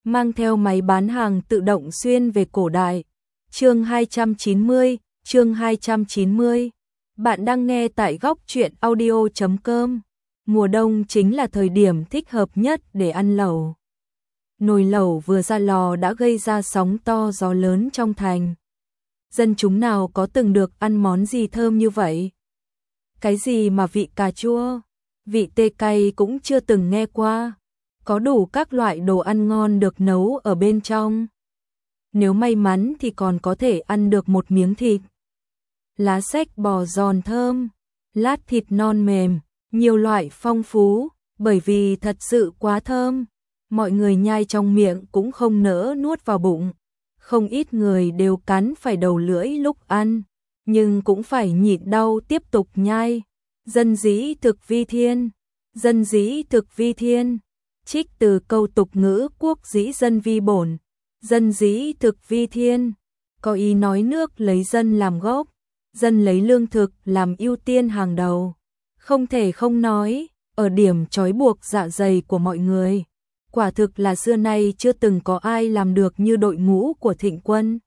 mang theo máy bán hàng tự động xuyên về cổ đại. Chương 290. Bạn đang nghe tại góc truyện audio.com. Mùa đông chính là thời điểm thích hợp nhất để ăn lẩu. Nồi lẩu vừa ra lò đã gây ra sóng to gió lớn trong thành. Dân chúng nào có từng được ăn món gì thơm như vậy? Cái gì mà vị cà chua, vị tê cay cũng chưa từng nghe qua. Có đủ các loại đồ ăn ngon được nấu ở bên trong. Nếu may mắn thì còn có thể ăn được một miếng thịt. Lá xách bò giòn thơm, lát thịt non mềm, nhiều loại phong phú, bởi vì thật sự quá thơm. Mọi người nhai trong miệng cũng không nỡ nuốt vào bụng. Không ít người đều cắn phải đầu lưỡi lúc ăn, nhưng cũng phải nhịn đau tiếp tục nhai. Dân dĩ thực vi thiên, dân dĩ thực vi thiên. Trích từ câu tục ngữ quốc dĩ dân vi bổn, dân dĩ thực vi thiên, có ý nói nước lấy dân làm gốc, dân lấy lương thực làm ưu tiên hàng đầu. Không thể không nói, ở điểm trói buộc dạ dày của mọi người, quả thực là xưa nay chưa từng có ai làm được như đội ngũ của Thịnh Quân.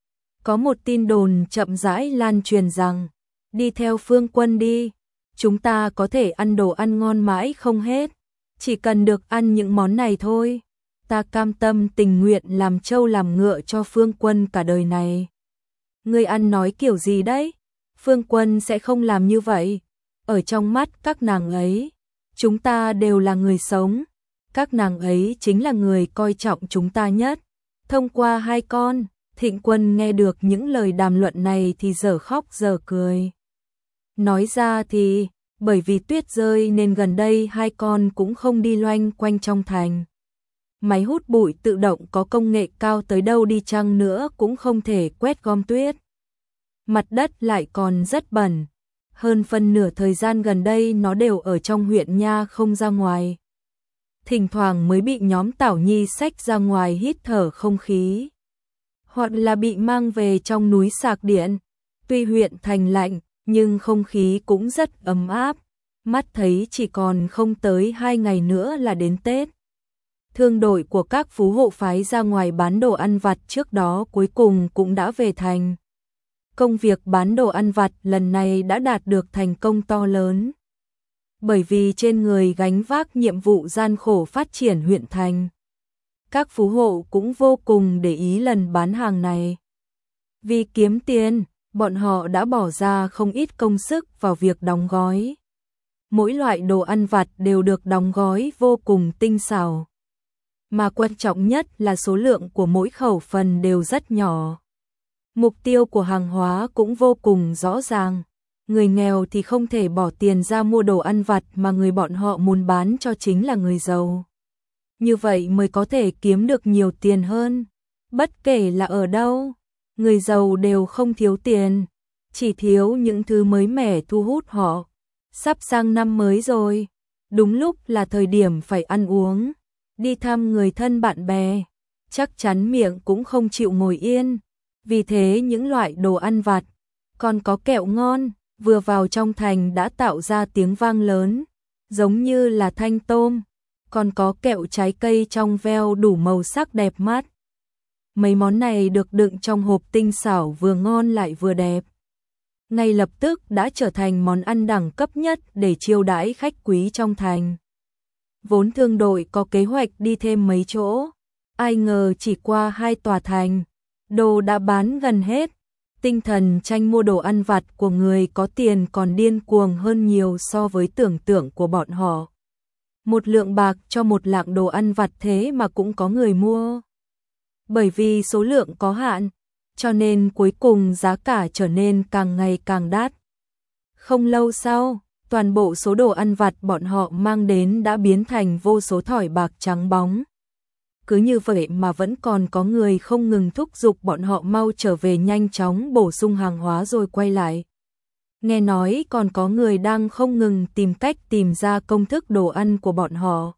Có một tin đồn chậm rãi lan truyền rằng, đi theo Phương Quân đi, chúng ta có thể ăn đồ ăn ngon mãi không hết. Chỉ cần được ăn những món này thôi, ta cam tâm tình nguyện làm trâu làm ngựa cho Phương Quân cả đời này. Ngươi ăn nói kiểu gì đấy? Phương Quân sẽ không làm như vậy. Ở trong mắt các nàng ấy, chúng ta đều là người sống. Các nàng ấy chính là người coi trọng chúng ta nhất. Thông qua hai con, Thịnh Quân nghe được những lời đàm luận này thì dở khóc dở cười. Nói ra thì bởi vì tuyết rơi nên gần đây hai con cũng không đi loanh quanh trong thành. Máy hút bụi tự động có công nghệ cao tới đâu đi chăng nữa cũng không thể quét gom tuyết. Mặt đất lại còn rất bẩn. Hơn phân nửa thời gian gần đây nó đều ở trong huyện nha không ra ngoài. Thỉnh thoảng mới bị nhóm Tảo Nhi xách ra ngoài hít thở không khí. Hoặc là bị mang về trong núi sạc điện. Tuy huyện thành lạnh, nhưng không khí cũng rất ấm áp. Mắt thấy chỉ còn không tới 2 ngày nữa là đến Tết. Thương đội của các phú hộ phái ra ngoài bán đồ ăn vặt trước đó cuối cùng cũng đã về thành. Công việc bán đồ ăn vặt lần này đã đạt được thành công to lớn. Bởi vì trên người gánh vác nhiệm vụ gian khổ phát triển huyện thành. Các phú hộ cũng vô cùng để ý lần bán hàng này. Vì kiếm tiền, bọn họ đã bỏ ra không ít công sức vào việc đóng gói. Mỗi loại đồ ăn vặt đều được đóng gói vô cùng tinh xảo. Mà quan trọng nhất là số lượng của mỗi khẩu phần đều rất nhỏ. Mục tiêu của hàng hóa cũng vô cùng rõ ràng. Người nghèo thì không thể bỏ tiền ra mua đồ ăn vặt mà người bọn họ muốn bán cho chính là người giàu. Như vậy mới có thể kiếm được nhiều tiền hơn. Bất kể là ở đâu, người giàu đều không thiếu tiền, chỉ thiếu những thứ mới mẻ thu hút họ. Sắp sang năm mới rồi, đúng lúc là thời điểm phải ăn uống, đi thăm người thân bạn bè, chắc chắn miệng cũng không chịu ngồi yên. Vì thế những loại đồ ăn vặt, còn có kẹo ngon, vừa vào trong thành đã tạo ra tiếng vang lớn, giống như là thanh tôm, còn có kẹo trái cây trong veo đủ màu sắc đẹp mắt. Mấy món này được đựng trong hộp tinh xảo vừa ngon lại vừa đẹp. Ngay lập tức đã trở thành món ăn đẳng cấp nhất để chiêu đãi khách quý trong thành. Vốn thương đội có kế hoạch đi thêm mấy chỗ, ai ngờ chỉ qua 2 tòa thành, đồ đã bán gần hết. Tinh thần tranh mua đồ ăn vặt của người có tiền còn điên cuồng hơn nhiều so với tưởng tượng của bọn họ. Một lượng bạc cho một lạng đồ ăn vặt thế mà cũng có người mua. Bởi vì số lượng có hạn, cho nên cuối cùng giá cả trở nên càng ngày càng đắt. Không lâu sau, toàn bộ số đồ ăn vặt bọn họ mang đến đã biến thành vô số thỏi bạc trắng bóng. Cứ như vậy mà vẫn còn có người không ngừng thúc giục bọn họ mau trở về nhanh chóng bổ sung hàng hóa rồi quay lại. Nghe nói còn có người đang không ngừng tìm cách tìm ra công thức đồ ăn của bọn họ.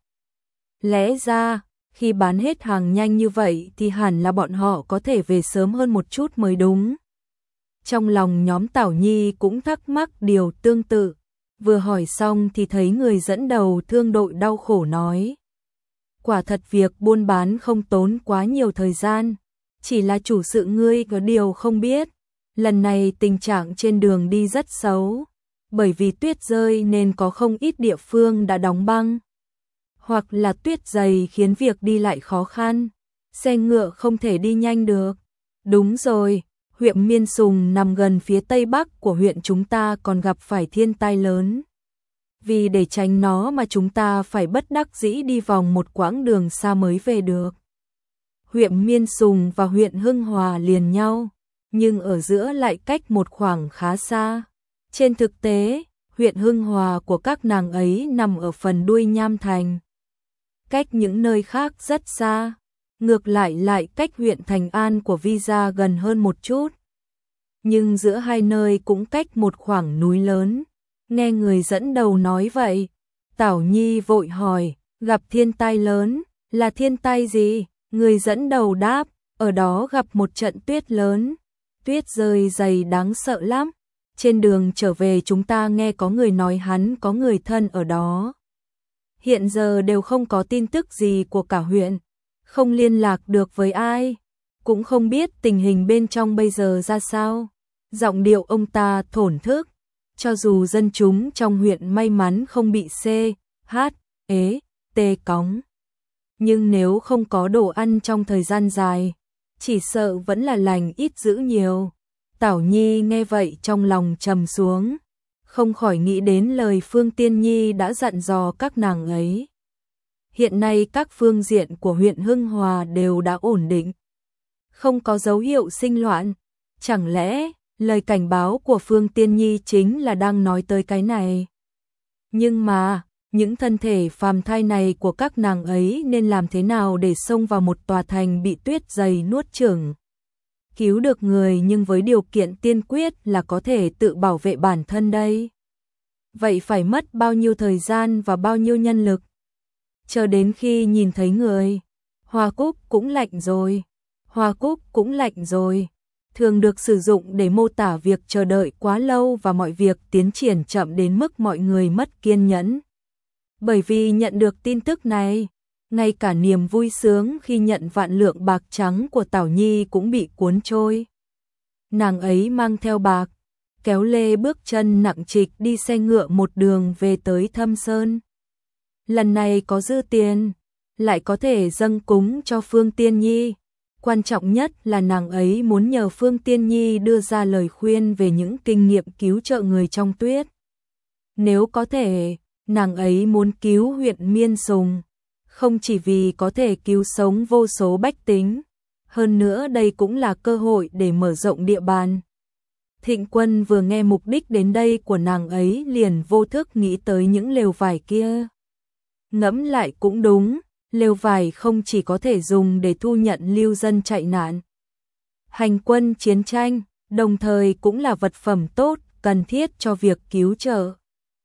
Lẽ ra, khi bán hết hàng nhanh như vậy thì hẳn là bọn họ có thể về sớm hơn một chút mới đúng. Trong lòng nhóm Tảo Nhi cũng thắc mắc điều tương tự. Vừa hỏi xong thì thấy người dẫn đầu thương đội đau khổ nói. Quả thật việc buôn bán không tốn quá nhiều thời gian, chỉ là chủ sự ngươi có điều không biết. Lần này tình trạng trên đường đi rất xấu, bởi vì tuyết rơi nên có không ít địa phương đã đóng băng. Hoặc là tuyết dày khiến việc đi lại khó khăn, xe ngựa không thể đi nhanh được. Đúng rồi, huyện Miên Sùng nằm gần phía tây bắc của huyện chúng ta còn gặp phải thiên tai lớn. Vì để tránh nó mà chúng ta phải bất đắc dĩ đi vòng một quãng đường xa mới về được. Huyện Miên Sùng và huyện Hưng Hòa liền nhau, nhưng ở giữa lại cách một khoảng khá xa. Trên thực tế, huyện Hưng Hòa của các nàng ấy nằm ở phần đuôi Nham Thành, cách những nơi khác rất xa, ngược lại cách huyện Thành An của Visa gần hơn một chút. Nhưng giữa hai nơi cũng cách một khoảng núi lớn. Nghe người dẫn đầu nói vậy, Tảo Nhi vội hỏi, gặp thiên tai lớn, là thiên tai gì? Người dẫn đầu đáp, ở đó gặp một trận tuyết lớn, tuyết rơi dày đáng sợ lắm. Trên đường trở về chúng ta nghe có người nói hắn có người thân ở đó. Hiện giờ đều không có tin tức gì của cả huyện, không liên lạc được với ai, cũng không biết tình hình bên trong bây giờ ra sao. Giọng điệu ông ta thổn thức, cho dù dân chúng trong huyện may mắn không bị C, H, ế, T cóng. Nhưng nếu không có đồ ăn trong thời gian dài, chỉ sợ vẫn là lành ít dữ nhiều. Tảo Nhi nghe vậy trong lòng trầm xuống, không khỏi nghĩ đến lời Phương Tiên Nhi đã dặn dò các nàng ấy. Hiện nay các phương diện của huyện Hưng Hòa đều đã ổn định, không có dấu hiệu sinh loạn. Chẳng lẽ lời cảnh báo của Phương Tiên Nhi chính là đang nói tới cái này? Nhưng mà, những thân thể phàm thai này của các nàng ấy nên làm thế nào để xông vào một tòa thành bị tuyết dày nuốt chửng? Cứu được người nhưng với điều kiện tiên quyết là có thể tự bảo vệ bản thân đây. Vậy phải mất bao nhiêu thời gian và bao nhiêu nhân lực? Chờ đến khi nhìn thấy người, hoa cúc cũng lạnh rồi, hoa cúc cũng lạnh rồi. Thường được sử dụng để mô tả việc chờ đợi quá lâu và mọi việc tiến triển chậm đến mức mọi người mất kiên nhẫn. Bởi vì nhận được tin tức này, ngay cả niềm vui sướng khi nhận vạn lượng bạc trắng của Tảo Nhi cũng bị cuốn trôi. Nàng ấy mang theo bạc, kéo lê bước chân nặng trịch đi xe ngựa một đường về tới Thâm Sơn. Lần này có dư tiền, lại có thể dâng cúng cho Phương Tiên Nhi. Quan trọng nhất là nàng ấy muốn nhờ Phương Tiên Nhi đưa ra lời khuyên về những kinh nghiệm cứu trợ người trong tuyết. Nếu có thể, nàng ấy muốn cứu huyện Miên Sùng, không chỉ vì có thể cứu sống vô số bách tính, hơn nữa đây cũng là cơ hội để mở rộng địa bàn. Thịnh Quân vừa nghe mục đích đến đây của nàng ấy liền vô thức nghĩ tới những lều vải kia. Ngẫm lại cũng đúng, lều vải không chỉ có thể dùng để thu nhận lưu dân chạy nạn, hành quân chiến tranh, đồng thời cũng là vật phẩm tốt, cần thiết cho việc cứu trợ.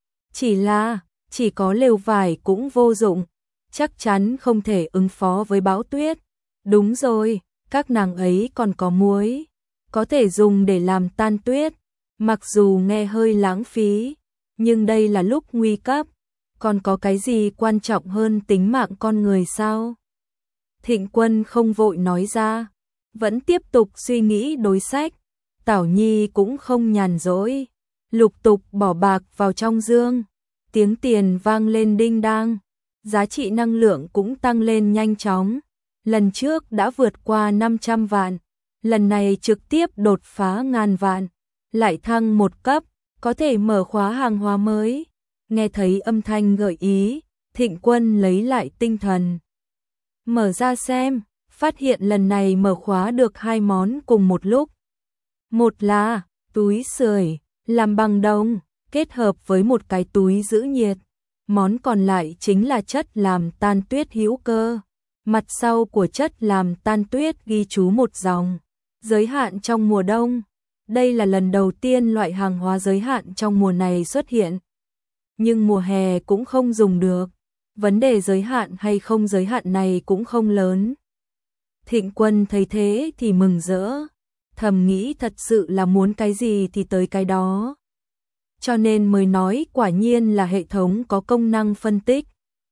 Chỉ có lều vải cũng vô dụng, chắc chắn không thể ứng phó với bão tuyết. Đúng rồi, các nàng ấy còn có muối, có thể dùng để làm tan tuyết. Mặc dù nghe hơi lãng phí, nhưng đây là lúc nguy cấp, còn có cái gì quan trọng hơn tính mạng con người sao? Thịnh Quân không vội nói ra, vẫn tiếp tục suy nghĩ đối sách. Tảo Nhi cũng không nhàn rỗi, lục tục bỏ bạc vào trong dương, tiếng tiền vang lên đinh đang, giá trị năng lượng cũng tăng lên nhanh chóng. Lần trước đã vượt qua 500 vạn, lần này trực tiếp đột phá ngàn vạn, lại thăng một cấp, có thể mở khóa hàng hóa mới. Nghe thấy âm thanh gợi ý, Thịnh Quân lấy lại tinh thần. Mở ra xem, phát hiện lần này mở khóa được hai món cùng một lúc. Một là túi sưởi làm bằng đồng, kết hợp với một cái túi giữ nhiệt. Món còn lại chính là chất làm tan tuyết hữu cơ. Mặt sau của chất làm tan tuyết ghi chú một dòng, giới hạn trong mùa đông. Đây là lần đầu tiên loại hàng hóa giới hạn trong mùa này xuất hiện. Nhưng mùa hè cũng không dùng được. Vấn đề giới hạn hay không giới hạn này cũng không lớn. Thịnh Quân thấy thế thì mừng rỡ, thầm nghĩ thật sự là muốn cái gì thì tới cái đó. Cho nên mới nói quả nhiên là hệ thống có công năng phân tích.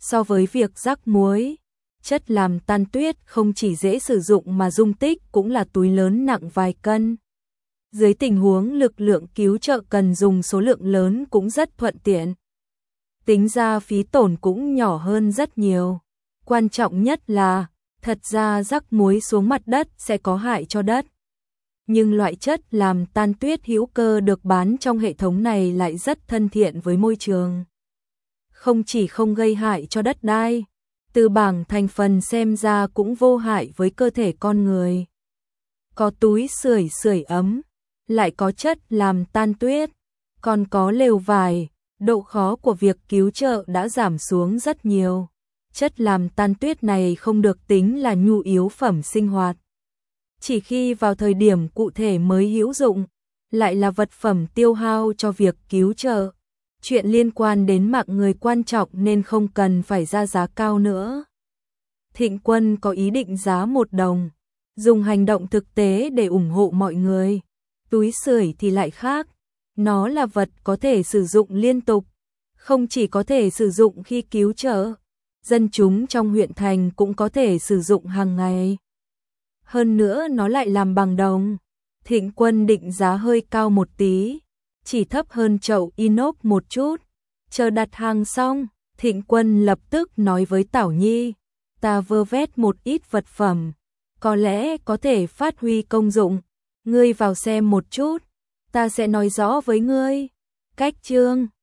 So với việc rắc muối, chất làm tan tuyết không chỉ dễ sử dụng mà dung tích cũng là túi lớn nặng vài cân. Dưới tình huống lực lượng cứu trợ cần dùng số lượng lớn cũng rất thuận tiện. Tính ra phí tổn cũng nhỏ hơn rất nhiều. Quan trọng nhất là, thật ra rắc muối xuống mặt đất sẽ có hại cho đất. Nhưng loại chất làm tan tuyết hữu cơ được bán trong hệ thống này lại rất thân thiện với môi trường. Không chỉ không gây hại cho đất đai, từ bảng thành phần xem ra cũng vô hại với cơ thể con người. Có túi sưởi ấm, lại có chất làm tan tuyết, còn có lều vải, độ khó của việc cứu trợ đã giảm xuống rất nhiều. Chất làm tan tuyết này không được tính là nhu yếu phẩm sinh hoạt. Chỉ khi vào thời điểm cụ thể mới hữu dụng, lại là vật phẩm tiêu hao cho việc cứu trợ. Chuyện liên quan đến mạng người quan trọng nên không cần phải ra giá cao nữa. Thịnh Quân có ý định giá 1 đồng, dùng hành động thực tế để ủng hộ mọi người. Túi sưởi thì lại khác, nó là vật có thể sử dụng liên tục, không chỉ có thể sử dụng khi cứu trợ, dân chúng trong huyện thành cũng có thể sử dụng hàng ngày. Hơn nữa nó lại làm bằng đồng. Thịnh Quân định giá hơi cao một tí, chỉ thấp hơn chậu inox một chút. Chờ đặt hàng xong, Thịnh Quân lập tức nói với Tảo Nhi, ta vơ vét một ít vật phẩm, có lẽ có thể phát huy công dụng. Ngươi vào xem một chút, ta sẽ nói rõ với ngươi. Cách chương